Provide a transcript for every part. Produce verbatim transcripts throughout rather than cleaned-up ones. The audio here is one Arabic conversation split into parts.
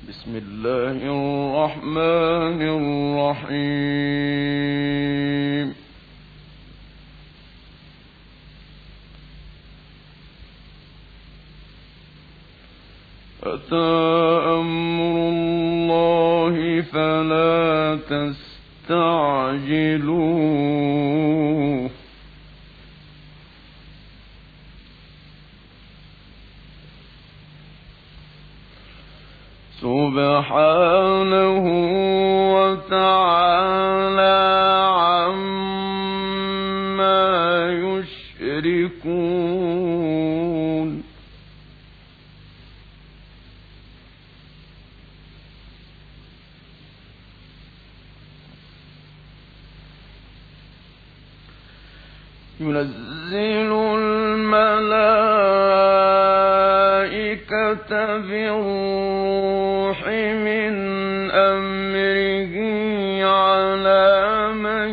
بسم الله الرحمن الرحيم. أتى أمر الله فلا تستعجلوه سبحانه وتعالى عما يشركون. ينزل الملائكة بالروح من أمره على من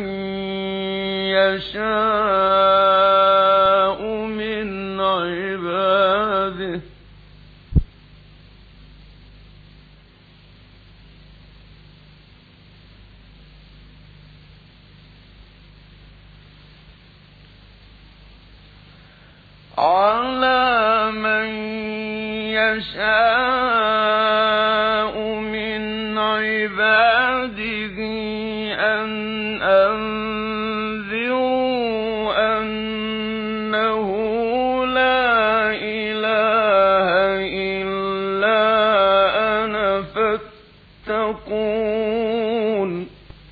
يشاء من عباده على من يشاء من عباده أن أنذروا أنه لا إله إلا أنا فاتقون.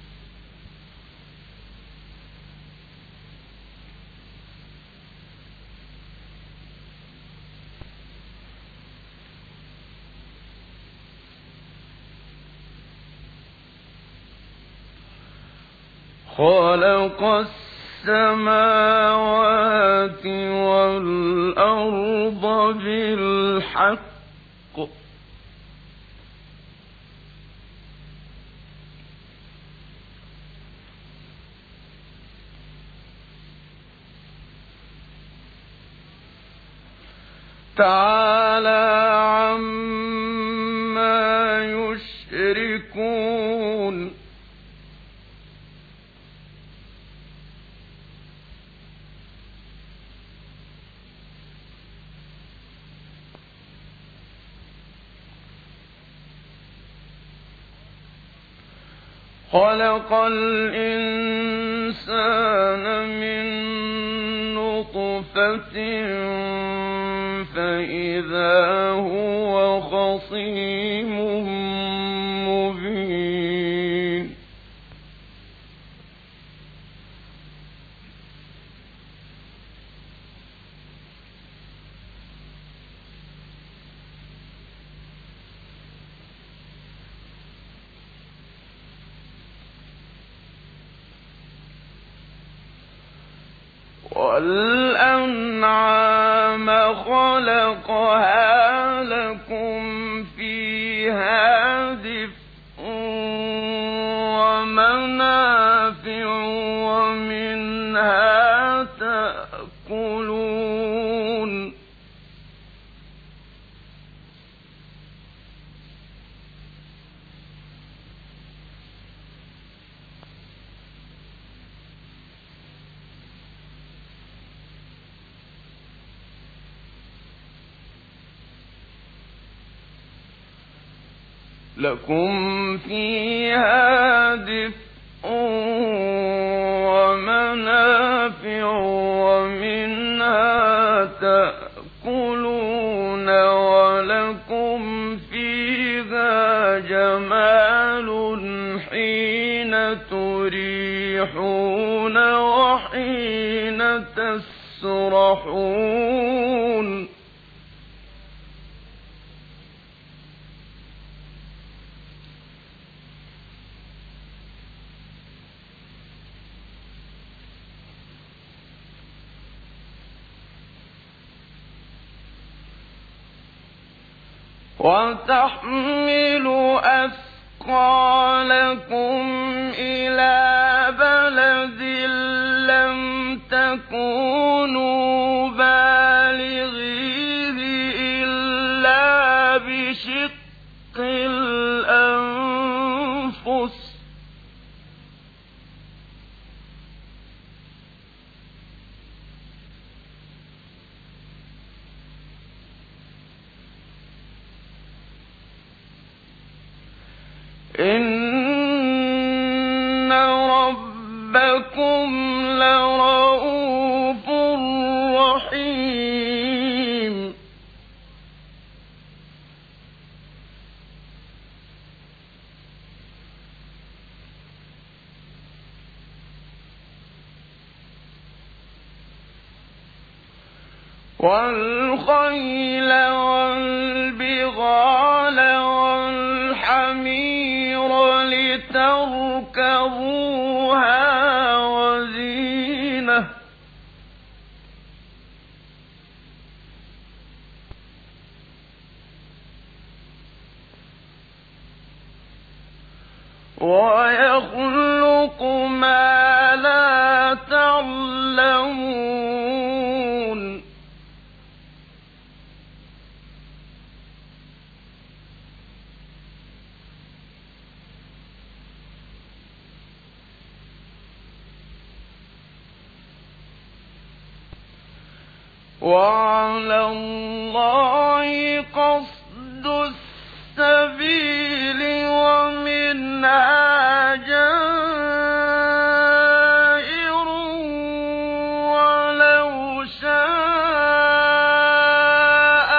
خلق السماوات والأرض بالحق تعالى عما يشركون. خلق الإنسان من نطفة فإذا هو خصيم مبين. والأنعام خلقها لكم فيها دفء ومنافع ومنها تأكلون. لكم فيها دفء ومنافع ومنها تأكلون ولكم فيها جمال حين تريحون وحين تسرحون. وتحمل أثقالكم إلى بلد لم تكونوا بالغيه إلا بشق الأنفس إن ربكم لرءوف رحيم والخيل والبغال والحمير لتركبوها وزينة ويخلق ما لا تعلمون وعلى الله قصد السبيل ومنها جائر ولو شاء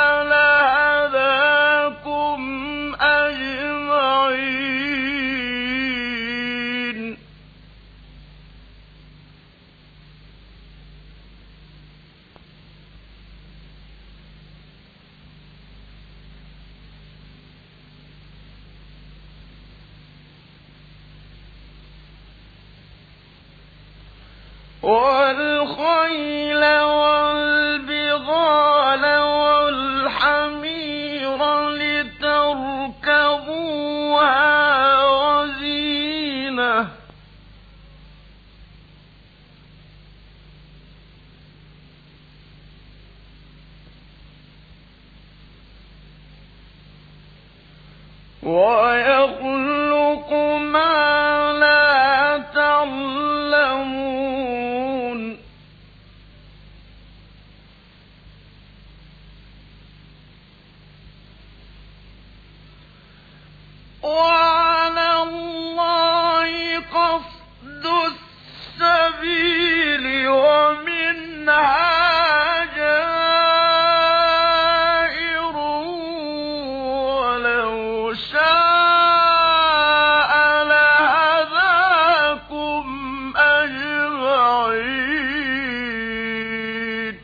لهداكم أجمعين والخيل والبغال والحمير لتركبوها وزينة ويخلق ما لا تعلمون وعلى الله قصد السبيل ومنها جائر ولو شاء لهداكم أجمعين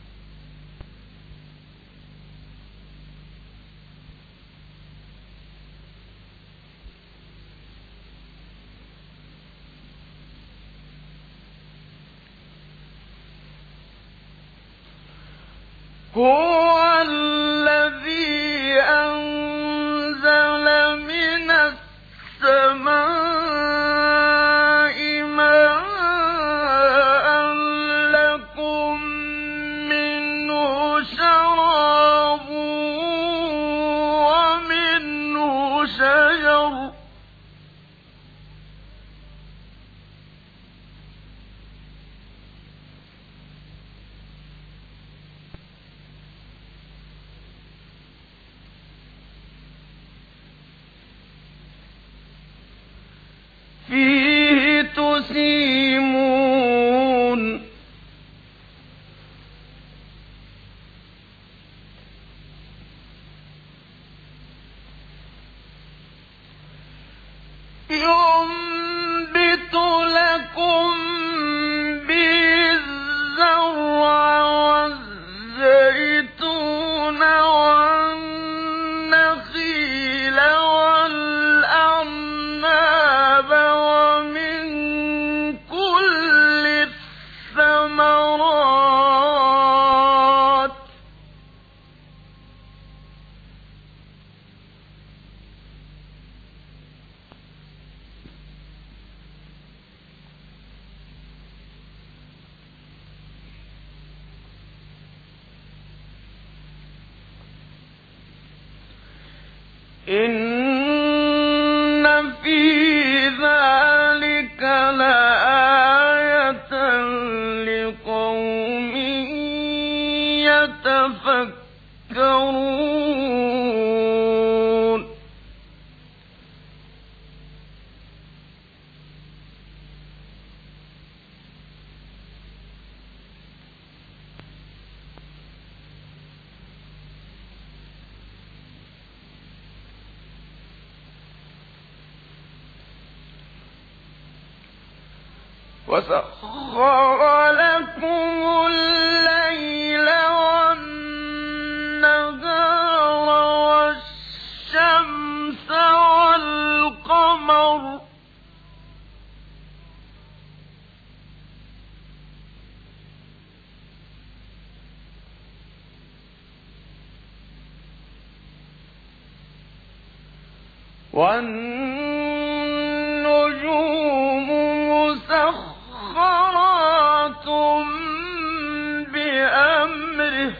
هو الذي أنزل من السماء ماء لكم منه شراب ومنه شجر فيه تسيمون ينبت لكم به الزرع والزيتون والنخيل والأعناب ومن كل الثمرات إن في ذلك لآية لقوم يتفكرون وسخر لكم الليل والنهار والشمس والقمر والنجوم مسخرات بأمره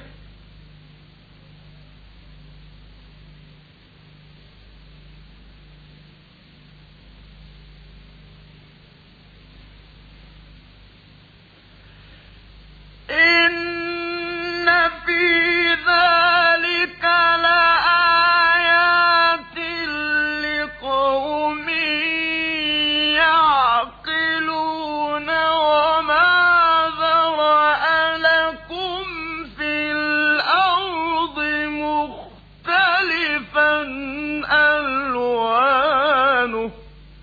إن في ذلك لآيات لقوم يعقلون وما ذرأ لكم في الأرض مختلفا ألوانه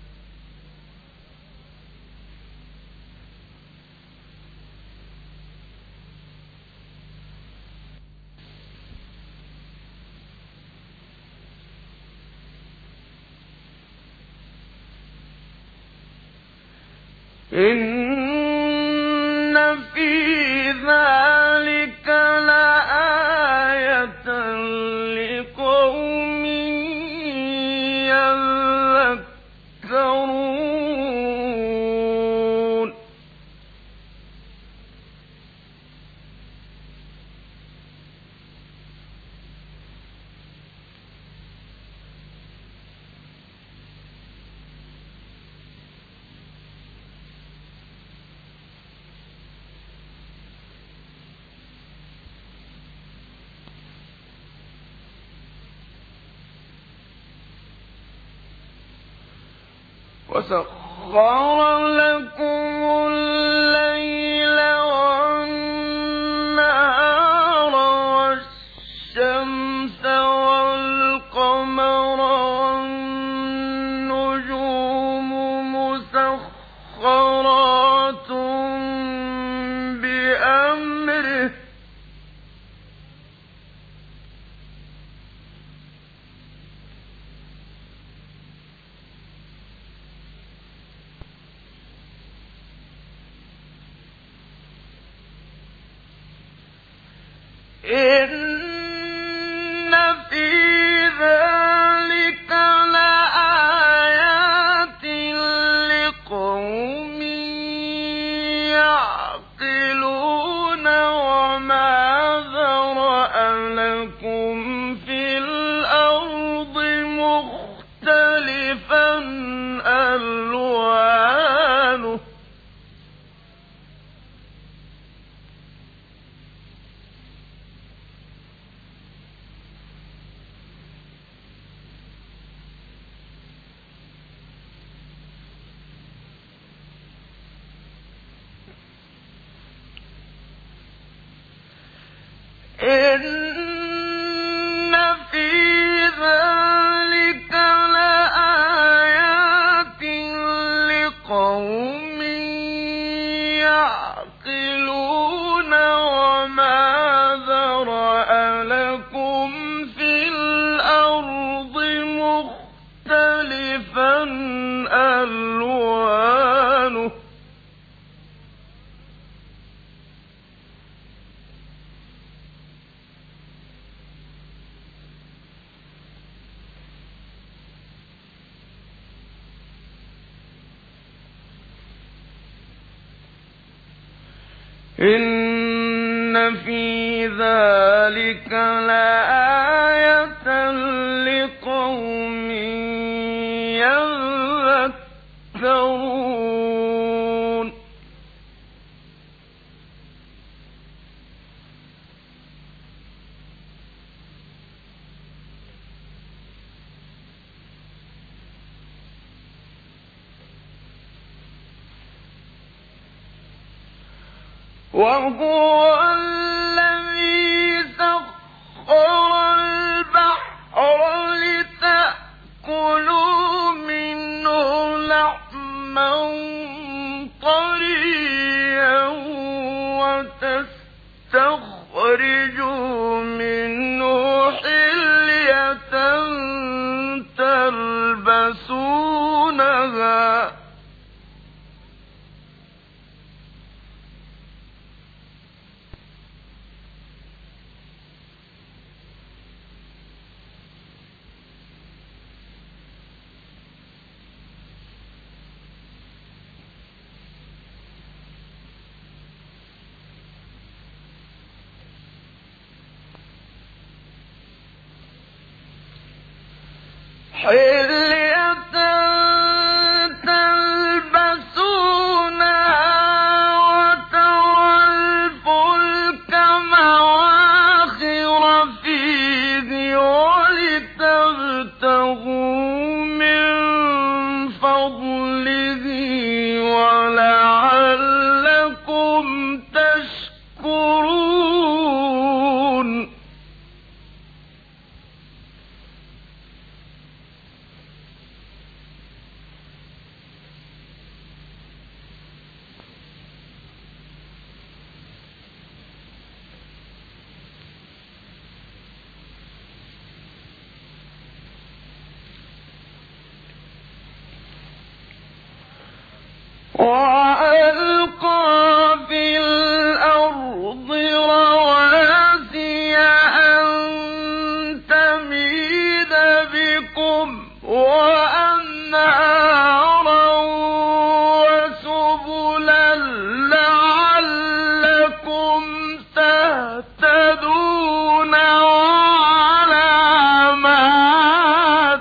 إن في ذلك لآية لقوم يذكرون وسخر لكم الليل والنهار والشمس والقمر والنجوم مسخرات بأمره إن في ذلك لآيات لقوم يعقلون وما ذرأ لكم في الأرض مختلفا ألوانه إن في ذلك لآيات لقوم يعقلون وما ذرأ لكم في الأرض مختلفا ألوانه إن في ذلك لآية لقوم وهو الذي سخر البحر لتأكلوا منه لحما طريا وتستخرجوا منه حلية تلبسونها حلية تلبسونها وترى الفلك مواخر فيه ولتبتغوا من فضله ولعلكم تشكرون وألقى في الأرض رواسي أن تميد بكم وأنهارا وسبلا لعلكم تهتدون وعلامات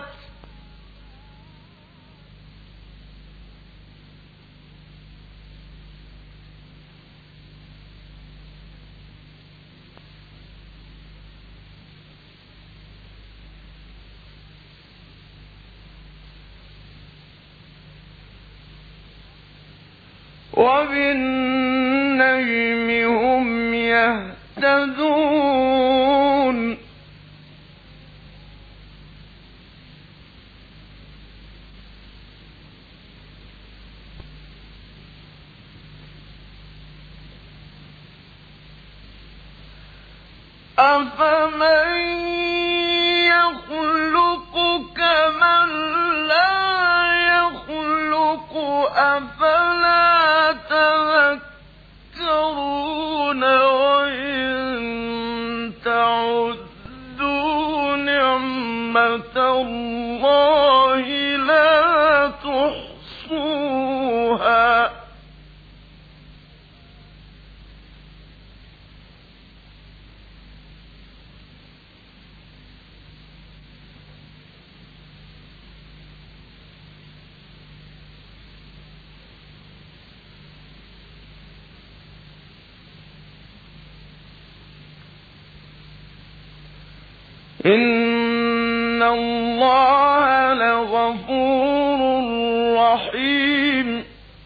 وبالنجم هم يهتدون أفمن يخلق كمن لا يخلق أفلا تذكرون وإن تعدوا نعمة الله لا تحصوها إن الله لغفور رحيم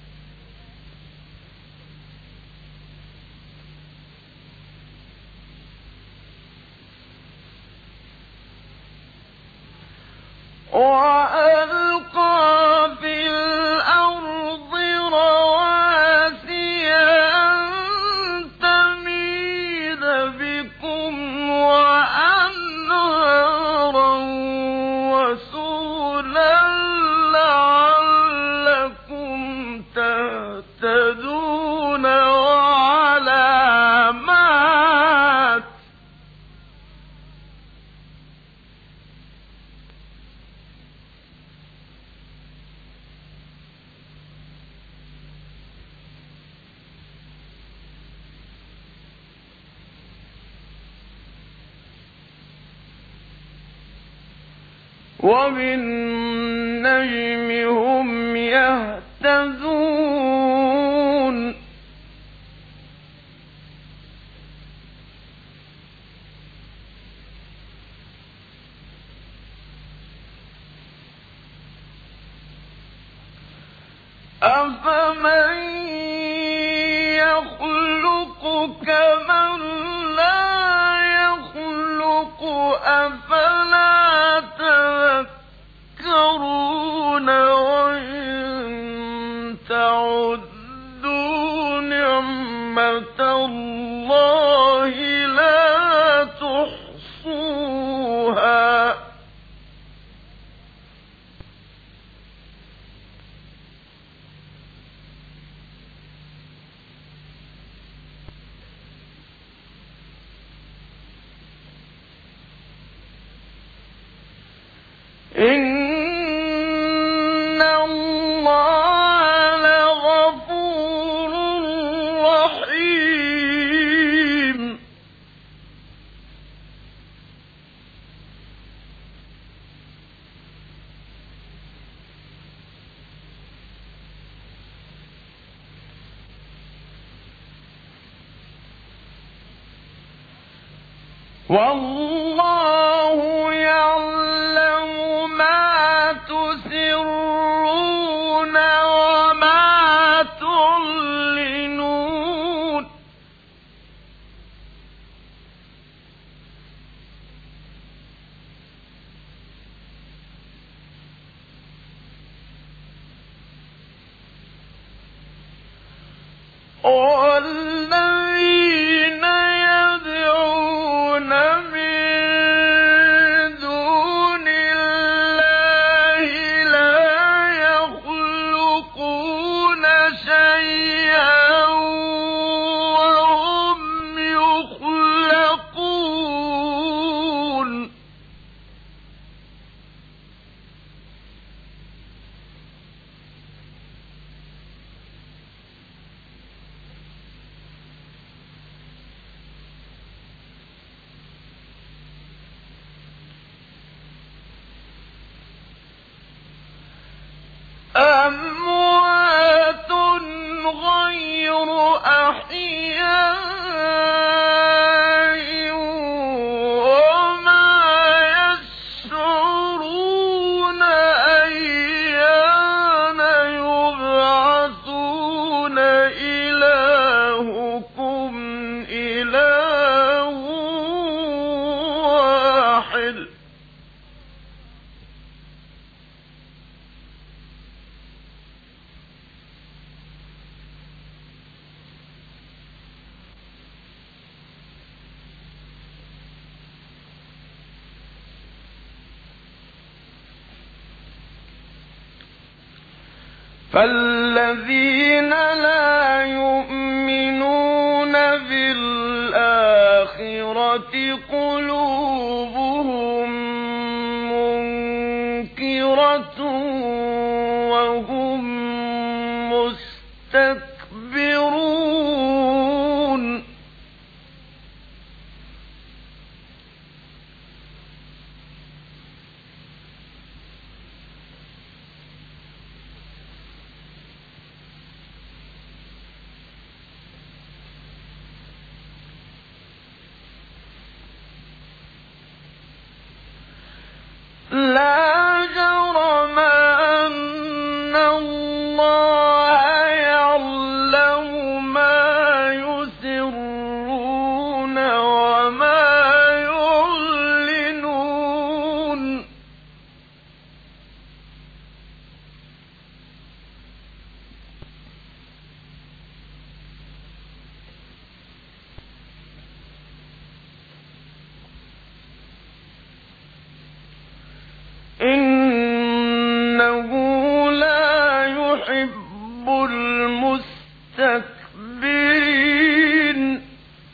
وألقى في الأرض رواسي أن تميد بكم وأنهارا وسبلا لعلكم تهتدون وعلامات وبالنجم هم يهتدون أفمن يخلق إن الله لغفور رحيم. والله يعلم ما تسرون وما تعلنون. والذين يدعون من دون الله لا يخلقون شيئا وهم يخلقون. أموات غير أحياء وما يشعرون أيان يبعثون. إلهكم إله واحد. فالذين لا يؤمنون بالآخرة قلوبهم منكرة وهم مستكبرون. لا جرم أن الله يعلم ما يسرون وما يعلنون. إنه لا يحب المستكبرين.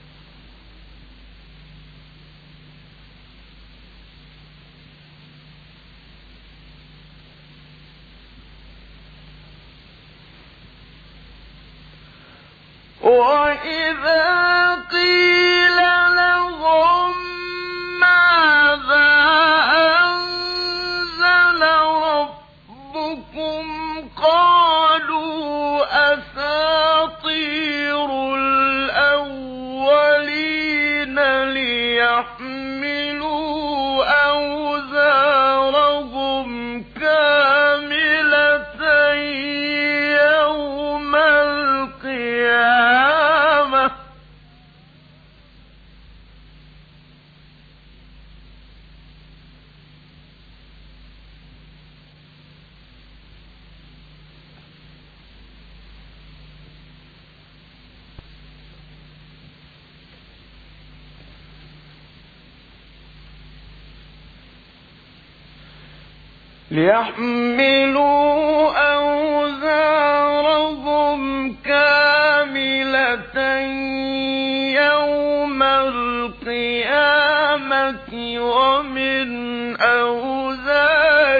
وإذا قيل لهم ماذا أنزل ربكم قالوا أساطير الأولين ليحملوا أوزارهم كاملة يوم القيامة. ليحملوا أوزارهم كاملة يوم القيامة ومن أوزار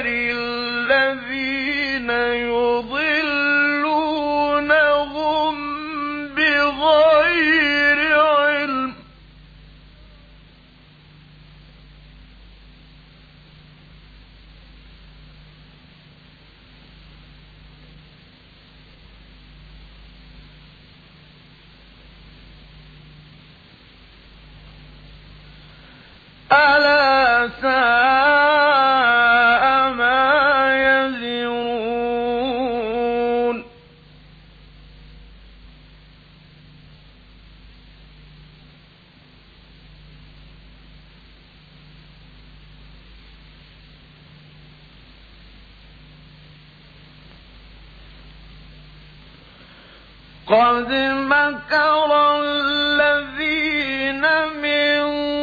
قد مكر الذين من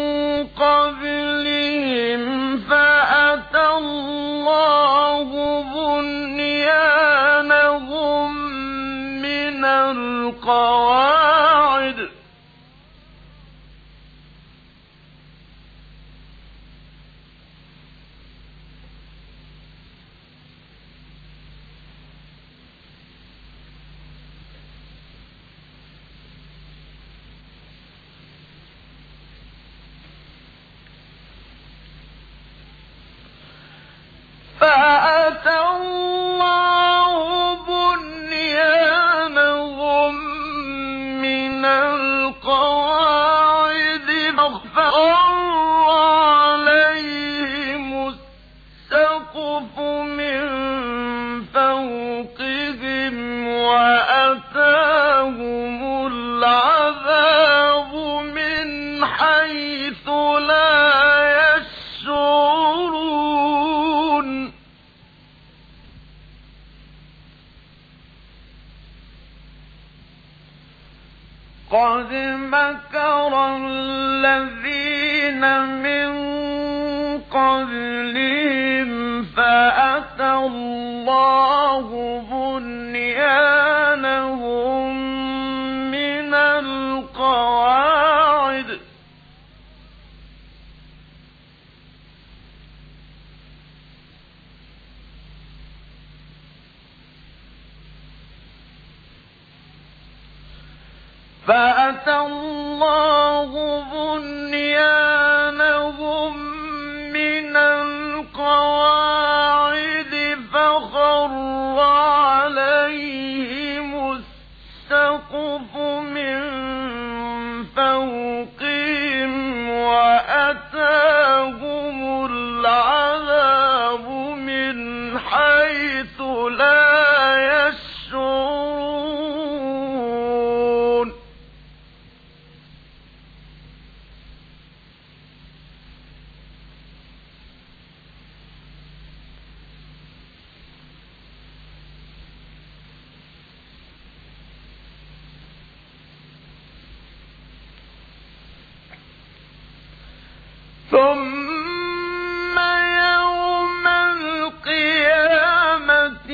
قبلهم فأتى الله بنيانهم من القواعد فأتى الله بنيانهم من القواعد فخر عليهم السقف من فوقهم وأتاهم العذاب من حيث لا يشعرون قد مكر الذين من قبلهم فأتى الله بنيانهم من القواعد فأتى الله بنيانهم من القواعد فخر عليهم السقف من فوقهم وأتاهم العذاب من حيث لا يشعرون ثم يوم القيامة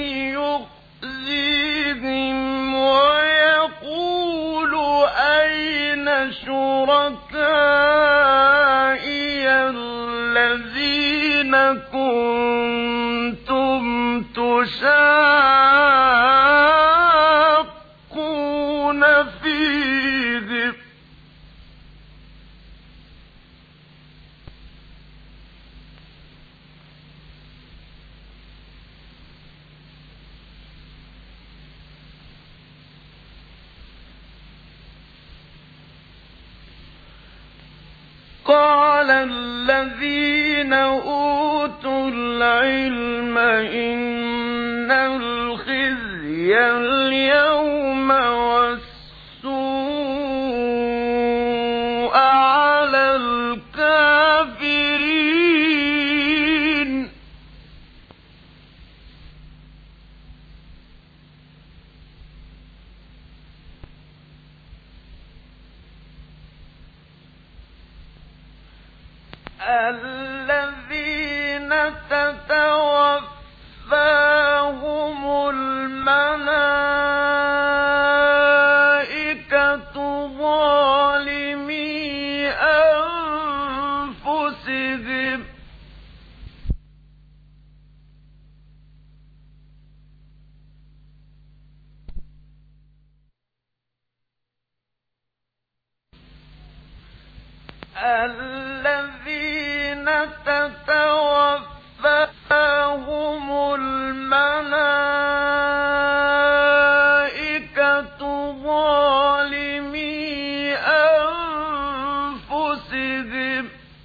يخزيهم ويقول أين شركائي الذين كنتم تشاقون فيهم قال الذين أوتوا العلم إن الخزي اليوم والسوء على الكافرين الذين تتوفاهم الملائكة ظالمي أنفسهم الذين تتوفاهم الملائكة ظالمي أنفسهم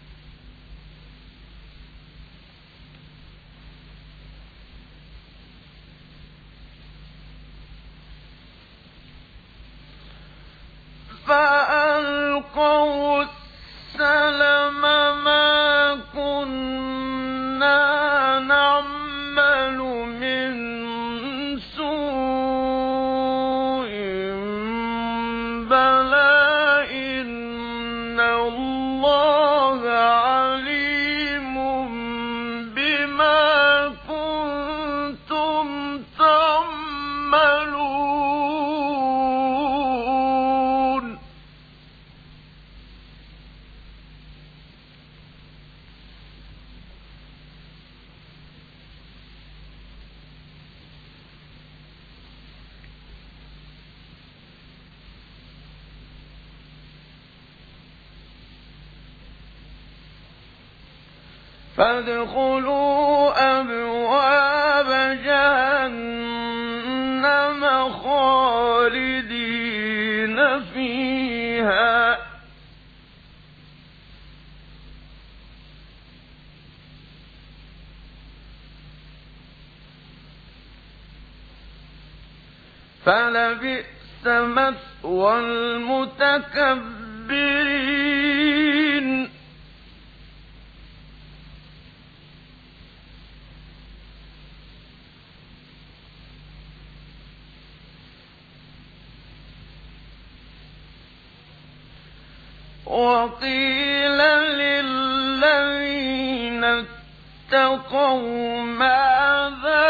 فألقوا السلم ما كنا نعمل من سوء فادخلوا أبواب جهنم خالدين فيها فلبئس مثوى المتكبرين وقيل للذين اتقوا ماذا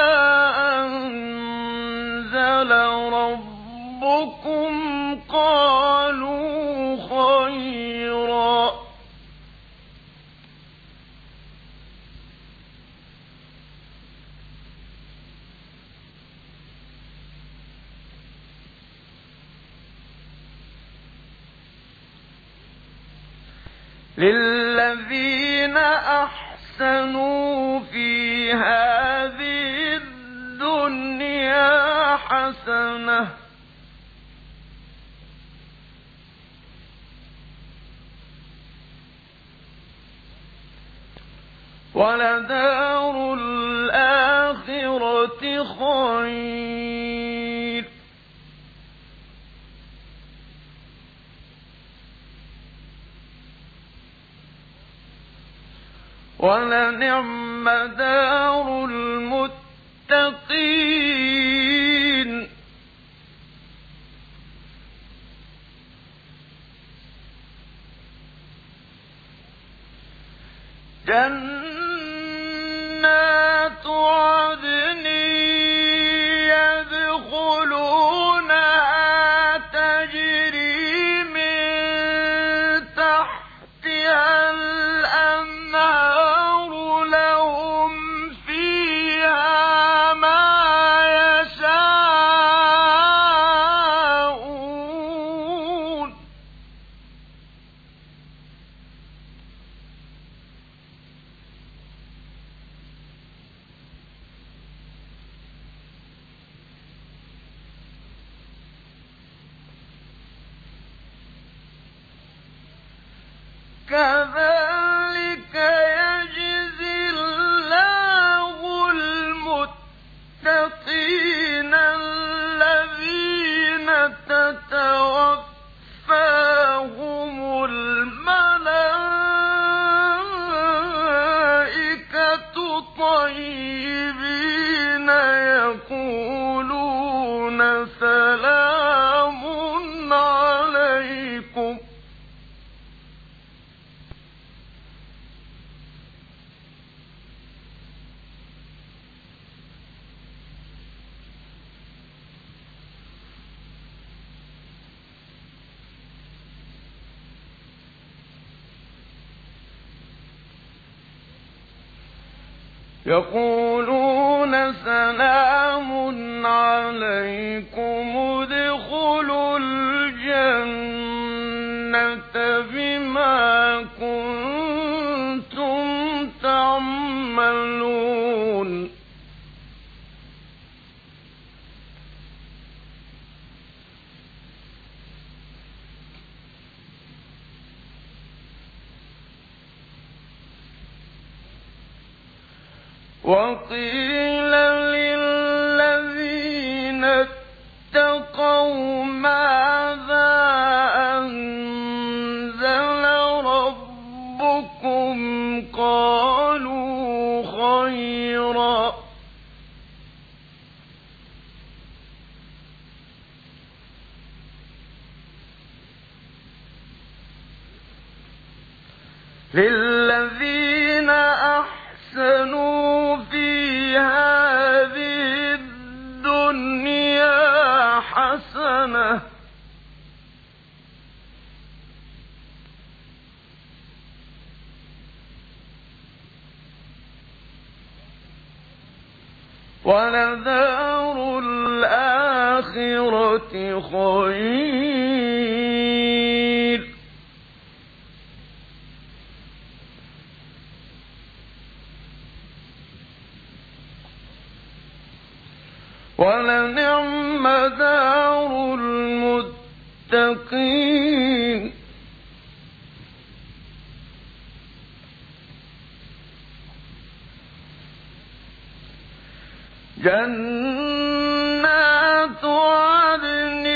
أنزل ربكم قالوا خيرا للذين أحسنوا في هذه الدنيا حسنة ولدار الآخرة خير ولنعم دار المتقين جنات عدن يدخلونها تجري من تحتها الأنهار لهم فيها ما يشاءون كذلك يجزي الله المتقين الذين تتوفاهم الملائكة طيبين يقولون سلام عليكم يقولون سلام عليكم ادخلوا الجنة بما كنتم تعملون وقيل للذين اتقوا ماذا أنزل ربكم قالوا خيرا للذين أحسنوا في هذه الدنيا حسنة ولدار الآخرة خير ولنعم دار المتقين جنات عدن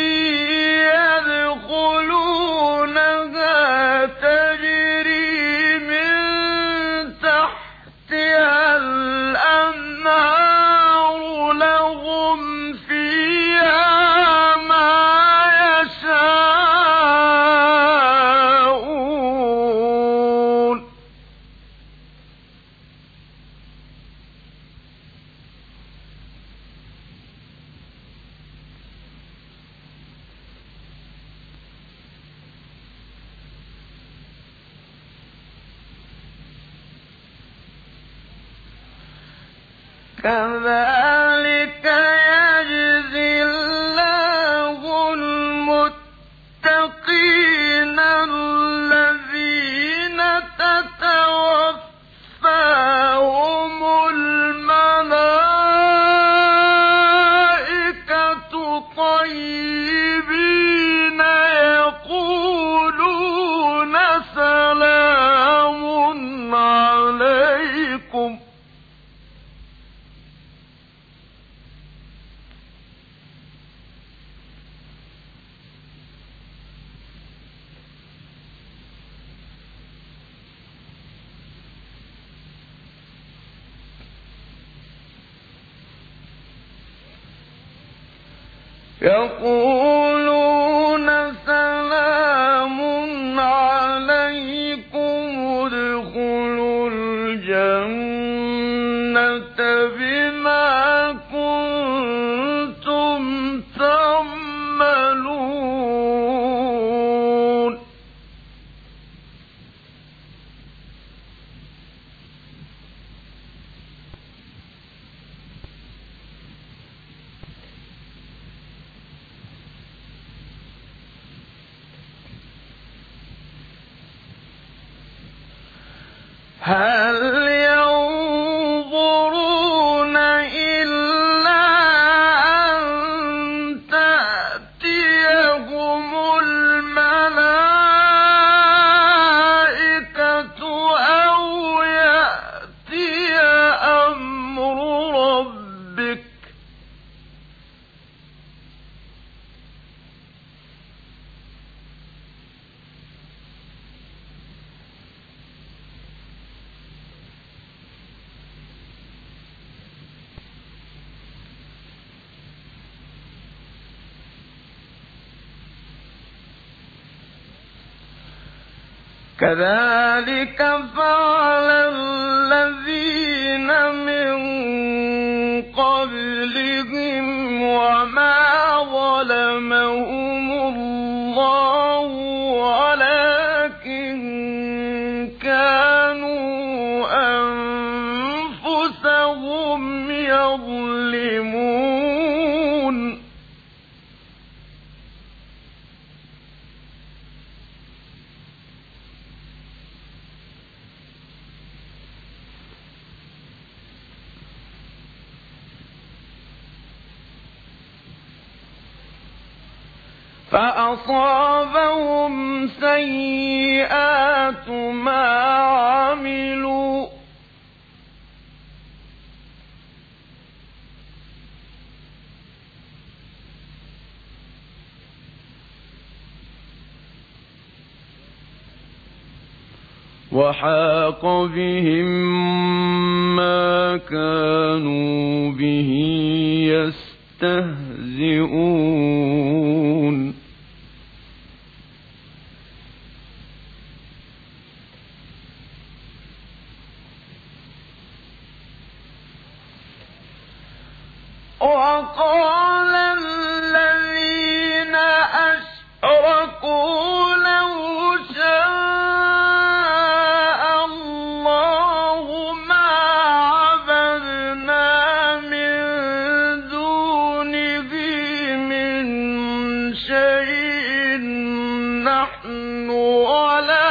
يدخلونها تجري من تحتها الأنهار لهم فيها ما يشاءون كذلك يجزي الله المتقين الذين تتوفاهم الملائكة طيبين يقولون سلام عليكم يقولون سلام عليكم ادخلوا الجنة بما كنتم تعملون هل ينظرون إلا أن تأتيهم الملائكة أو يأتي أمر ربك كذلك فعل الذين من قبلهم وما ظلمهم الله ولكن كانوا أنفسهم يظلمون فأصابهم سيئات ما عملوا وحاق بهم ما كانوا به يستهزئون وقال الذين أشركوا لو شاء الله ما عبدنا من دونه من شيء نحن ولا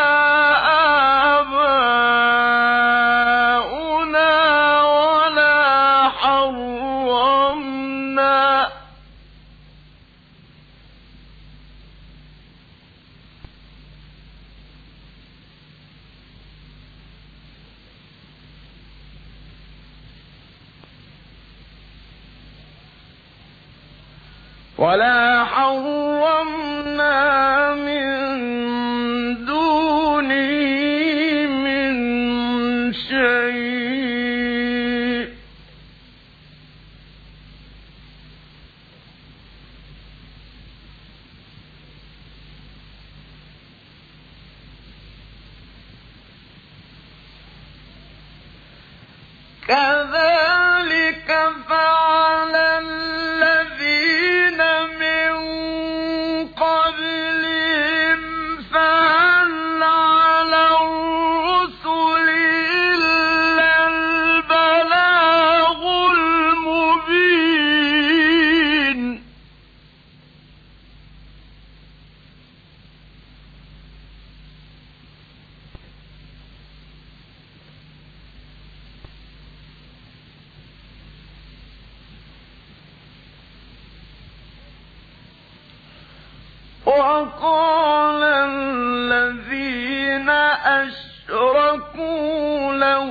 آباؤنا ولا حرمنا ولا حرمنا من دونه من شيء كذلك فعل الذين من قبلهم فهل على الرسل إلا البلاغ المبين وقال الذين أشركوا لو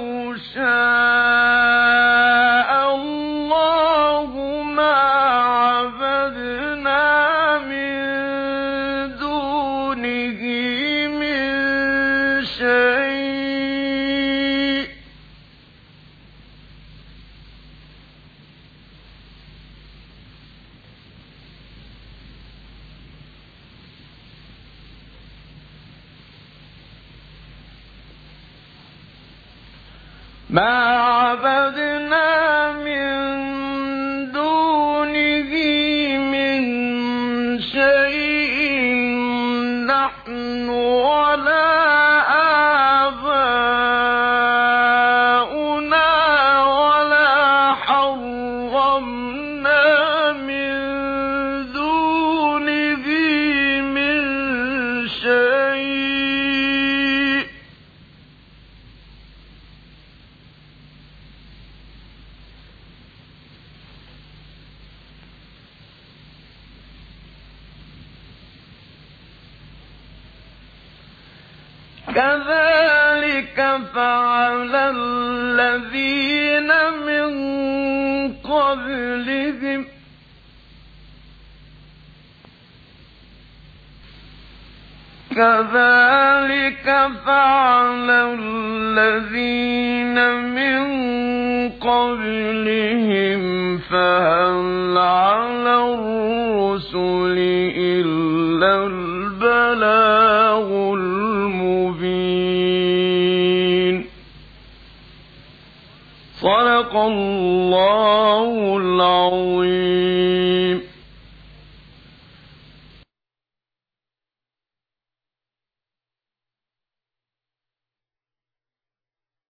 شاء الله ما عبدنا من دونه من شيء ما عبدنا من دونه من شيء نحن ولا آباؤنا ولا حرمنا من دونه من شيء كذلك فعل الذين من قبلهم كذلك فعل الذين من قبلهم فهل على الرسل إلا البلاغ المبين صدق الله العظيم.